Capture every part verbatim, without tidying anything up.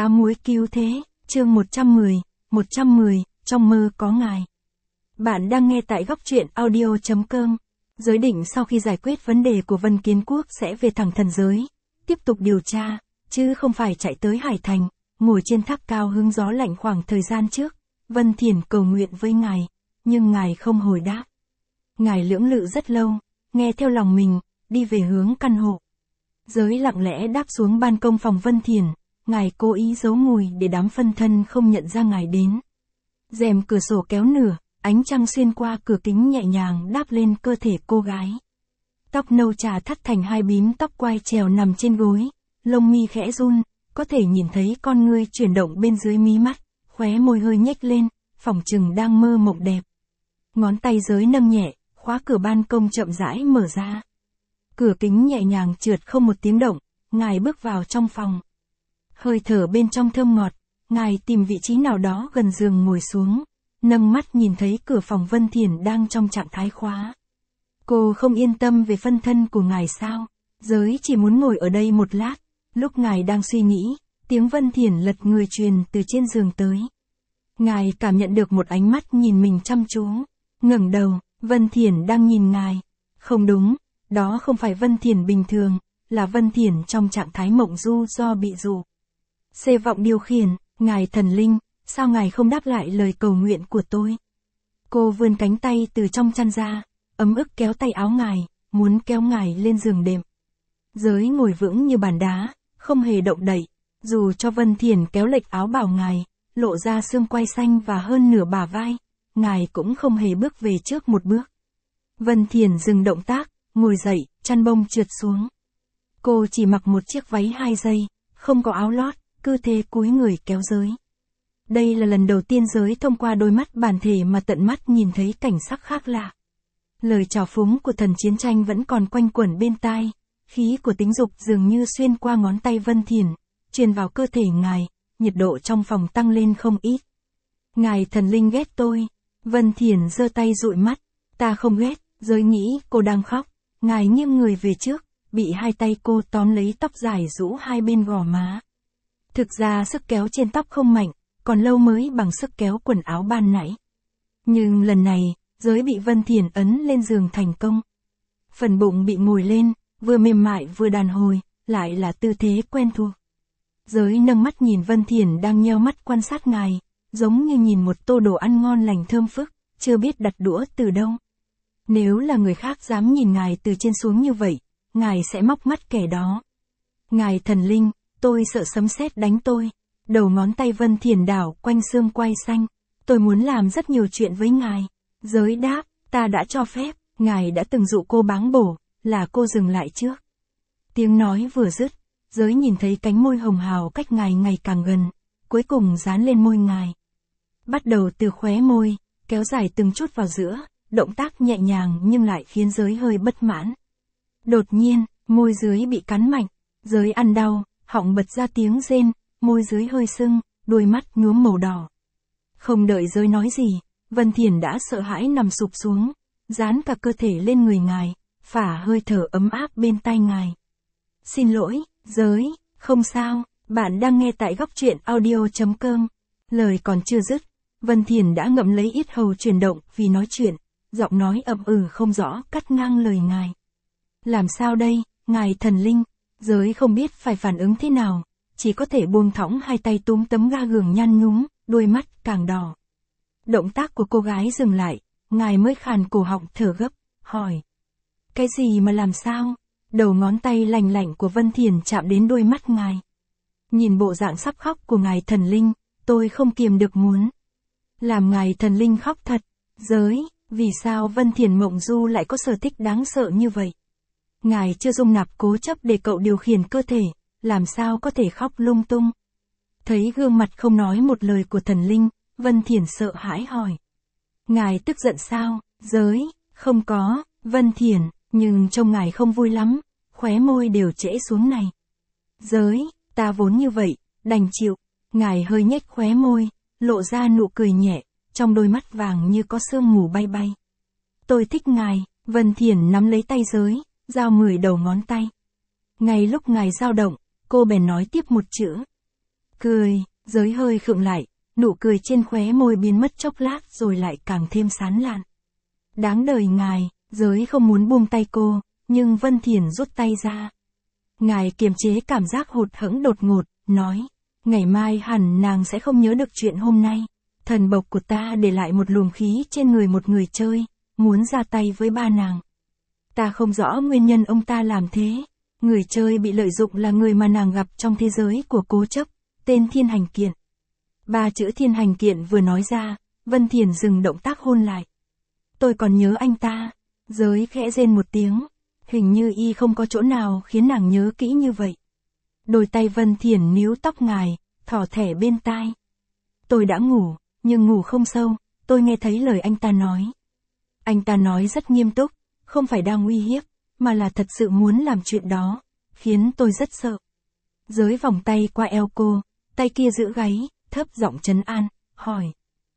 Cá muối cứu thế, chương một trăm mười, một trăm mười, trong mơ có ngài. Bạn đang nghe tại góc truyện audio chấm com. Giới định sau khi giải quyết vấn đề của Vân Kiến Quốc sẽ về thẳng thần giới, tiếp tục điều tra, chứ không phải chạy tới Hải Thành, ngồi trên tháp cao hứng gió lạnh khoảng thời gian trước. Vân Thiển cầu nguyện với ngài, nhưng ngài không hồi đáp. Ngài lưỡng lự rất lâu, nghe theo lòng mình, đi về hướng căn hộ. Giới lặng lẽ đáp xuống ban công phòng Vân Thiển, ngài cố ý giấu mùi để đám phân thân không nhận ra ngài đến. Rèm cửa sổ kéo nửa, ánh trăng xuyên qua cửa kính nhẹ nhàng đáp lên cơ thể cô gái. Tóc nâu trà thắt thành hai bím tóc quai trèo nằm trên gối, lông mi khẽ run, có thể nhìn thấy con ngươi chuyển động bên dưới mí mắt, khóe môi hơi nhếch lên, phỏng chừng đang mơ mộng đẹp. Ngón tay Giới nâng nhẹ, khóa cửa ban công chậm rãi mở ra. Cửa kính nhẹ nhàng trượt không một tiếng động, ngài bước vào trong phòng. Hơi thở bên trong thơm ngọt, ngài tìm vị trí nào đó gần giường ngồi xuống, nâng mắt nhìn thấy cửa phòng Vân Thiển đang trong trạng thái khóa. Cô không yên tâm về phân thân của ngài sao? Giới chỉ muốn ngồi ở đây một lát. Lúc ngài đang suy nghĩ, tiếng Vân Thiển lật người truyền từ trên giường tới. Ngài cảm nhận được một ánh mắt nhìn mình chăm chú. Ngẩng đầu, Vân Thiển đang nhìn ngài. Không đúng, đó không phải Vân Thiển bình thường, là Vân Thiển trong trạng thái mộng du do bị dụ. Xê vọng điều khiển, ngài thần linh, sao ngài không đáp lại lời cầu nguyện của tôi? Cô vươn cánh tay từ trong chăn ra, ấm ức kéo tay áo ngài, muốn kéo ngài lên giường đệm. Giới ngồi vững như bàn đá, không hề động đậy, dù cho Vân Thiển kéo lệch áo bảo ngài, lộ ra xương quai xanh và hơn nửa bả vai, ngài cũng không hề bước về trước một bước. Vân Thiển dừng động tác, ngồi dậy, chăn bông trượt xuống. Cô chỉ mặc một chiếc váy hai dây, không có áo lót, cứ thế cúi người kéo Giới. Đây là lần đầu tiên Giới thông qua đôi mắt bản thể mà tận mắt nhìn thấy cảnh sắc khác lạ. Lời trào phúng của thần chiến tranh vẫn còn quanh quẩn bên tai, khí của tính dục dường như xuyên qua ngón tay Vân Thiển, truyền vào cơ thể ngài, nhiệt độ trong phòng tăng lên không ít. Ngài thần linh ghét tôi. Vân Thiển giơ tay dụi mắt. Ta không ghét. Giới nghĩ cô đang khóc. Ngài nghiêng người về trước, bị hai tay cô tóm lấy tóc dài rũ hai bên gò má. Thực ra sức kéo trên tóc không mạnh, còn lâu mới bằng sức kéo quần áo ban nãy. Nhưng lần này, Giới bị Vân Thiển ấn lên giường thành công. Phần bụng bị ngồi lên, vừa mềm mại vừa đàn hồi, lại là tư thế quen thuộc. Giới nâng mắt nhìn Vân Thiển đang nheo mắt quan sát ngài, giống như nhìn một tô đồ ăn ngon lành thơm phức, chưa biết đặt đũa từ đâu. Nếu là người khác dám nhìn ngài từ trên xuống như vậy, ngài sẽ móc mắt kẻ đó. Ngài thần linh, tôi sợ sấm sét đánh tôi. Đầu ngón tay Vân Thiển đảo quanh xương quai xanh. Tôi muốn làm rất nhiều chuyện với ngài. Giới đáp, ta đã cho phép, ngài đã từng dụ cô báng bổ, là cô dừng lại trước. Tiếng nói vừa dứt, Giới nhìn thấy cánh môi hồng hào cách ngài ngày càng gần, cuối cùng dán lên môi ngài. Bắt đầu từ khóe môi, kéo dài từng chút vào giữa, động tác nhẹ nhàng nhưng lại khiến Giới hơi bất mãn. Đột nhiên, môi Giới bị cắn mạnh, Giới ăn đau, họng bật ra tiếng rên, môi Giới hơi sưng, đôi mắt nhuốm màu đỏ. Không đợi Giới nói gì, Vân Thiển đã sợ hãi nằm sụp xuống, dán cả cơ thể lên người ngài, phả hơi thở ấm áp bên tai ngài. Xin lỗi, Giới, không sao, bạn đang nghe tại góc truyện audio chấm com. Lời còn chưa dứt, Vân Thiển đã ngậm lấy yết hầu chuyển động vì nói chuyện, giọng nói ậm ừ không rõ cắt ngang lời ngài. Làm sao đây, ngài thần linh? Giới không biết phải phản ứng thế nào, chỉ có thể buông thõng hai tay túm tấm ga giường nhăn nhúm, đôi mắt càng đỏ. Động tác của cô gái dừng lại, ngài mới khàn cổ họng thở gấp, hỏi. Cái gì mà làm sao? Đầu ngón tay lành lạnh của Vân Thiển chạm đến đôi mắt ngài. Nhìn bộ dạng sắp khóc của ngài thần linh, tôi không kiềm được muốn làm ngài thần linh khóc thật. Giới, vì sao Vân Thiển mộng du lại có sở thích đáng sợ như vậy? Ngài chưa dung nạp cố chấp để cậu điều khiển cơ thể, làm sao có thể khóc lung tung? Thấy gương mặt không nói một lời của thần linh, Vân Thiển sợ hãi hỏi. Ngài tức giận sao? Giới, không có, Vân Thiển, nhưng trông ngài không vui lắm, khóe môi đều trễ xuống này. Giới, ta vốn như vậy, đành chịu. Ngài hơi nhếch khóe môi, lộ ra nụ cười nhẹ, trong đôi mắt vàng như có sương mù bay bay. Tôi thích ngài. Vân Thiển nắm lấy tay Giới, giao mười đầu ngón tay. Ngay lúc ngài dao động, cô bèn nói tiếp một chữ. Cười, Giới hơi khựng lại, nụ cười trên khóe môi biến mất chốc lát rồi lại càng thêm sán lạn. Đáng đời ngài, Giới không muốn buông tay cô, nhưng Vân Thiển rút tay ra. Ngài kiềm chế cảm giác hụt hẫng đột ngột, nói, ngày mai hẳn nàng sẽ không nhớ được chuyện hôm nay. Thần bộc của ta để lại một luồng khí trên người một người chơi, muốn ra tay với ba nàng. Ta không rõ nguyên nhân ông ta làm thế. Người chơi bị lợi dụng là người mà nàng gặp trong thế giới của cố chấp, tên Thiên Hành Kiện. Ba chữ Thiên Hành Kiện vừa nói ra, Vân Thiển dừng động tác hôn lại. Tôi còn nhớ anh ta. Giới khẽ rên một tiếng. Hình như y không có chỗ nào khiến nàng nhớ kỹ như vậy. Đôi tay Vân Thiển níu tóc ngài, thỏ thẻ bên tai. Tôi đã ngủ, nhưng ngủ không sâu, tôi nghe thấy lời anh ta nói. Anh ta nói rất nghiêm túc, không phải đang uy hiếp, mà là thật sự muốn làm chuyện đó, khiến tôi rất sợ. Giới vòng tay qua eo cô, tay kia giữ gáy, thấp giọng trấn an, hỏi.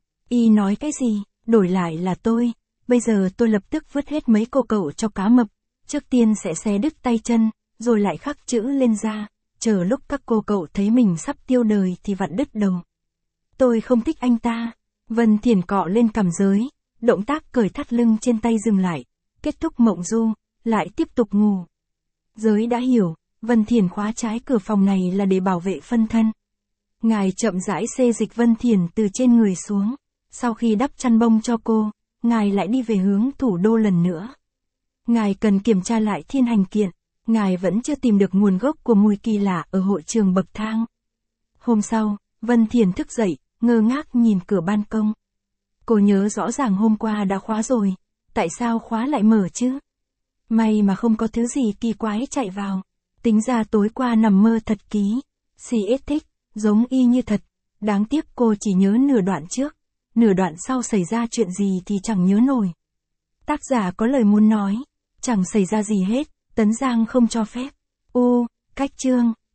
Y nói cái gì, đổi lại là tôi, bây giờ tôi lập tức vứt hết mấy cô cậu cho cá mập, trước tiên sẽ xé đứt tay chân, rồi lại khắc chữ lên da, chờ lúc các cô cậu thấy mình sắp tiêu đời thì vặn đứt đầu. Tôi không thích anh ta. Vân Thiển cọ lên cằm Giới, động tác cởi thắt lưng trên tay dừng lại, kết thúc mộng du, lại tiếp tục ngủ. Giới đã hiểu, Vân Thiển khóa trái cửa phòng này là để bảo vệ phân thân. Ngài chậm rãi xê dịch Vân Thiển từ trên người xuống, sau khi đắp chăn bông cho cô, ngài lại đi về hướng thủ đô lần nữa. Ngài cần kiểm tra lại Thiên Hành Kiện, ngài vẫn chưa tìm được nguồn gốc của mùi kỳ lạ ở hội trường bậc thang. Hôm sau, Vân Thiển thức dậy, ngơ ngác nhìn cửa ban công. Cô nhớ rõ ràng hôm qua đã khóa rồi, tại sao khóa lại mở chứ? May mà không có thứ gì kỳ quái chạy vào. Tính ra tối qua nằm mơ thật ký. xê ét thích, giống y như thật. Đáng tiếc cô chỉ nhớ nửa đoạn trước. Nửa đoạn sau xảy ra chuyện gì thì chẳng nhớ nổi. Tác giả có lời muốn nói. Chẳng xảy ra gì hết, Tấn Giang không cho phép. U, cách chương.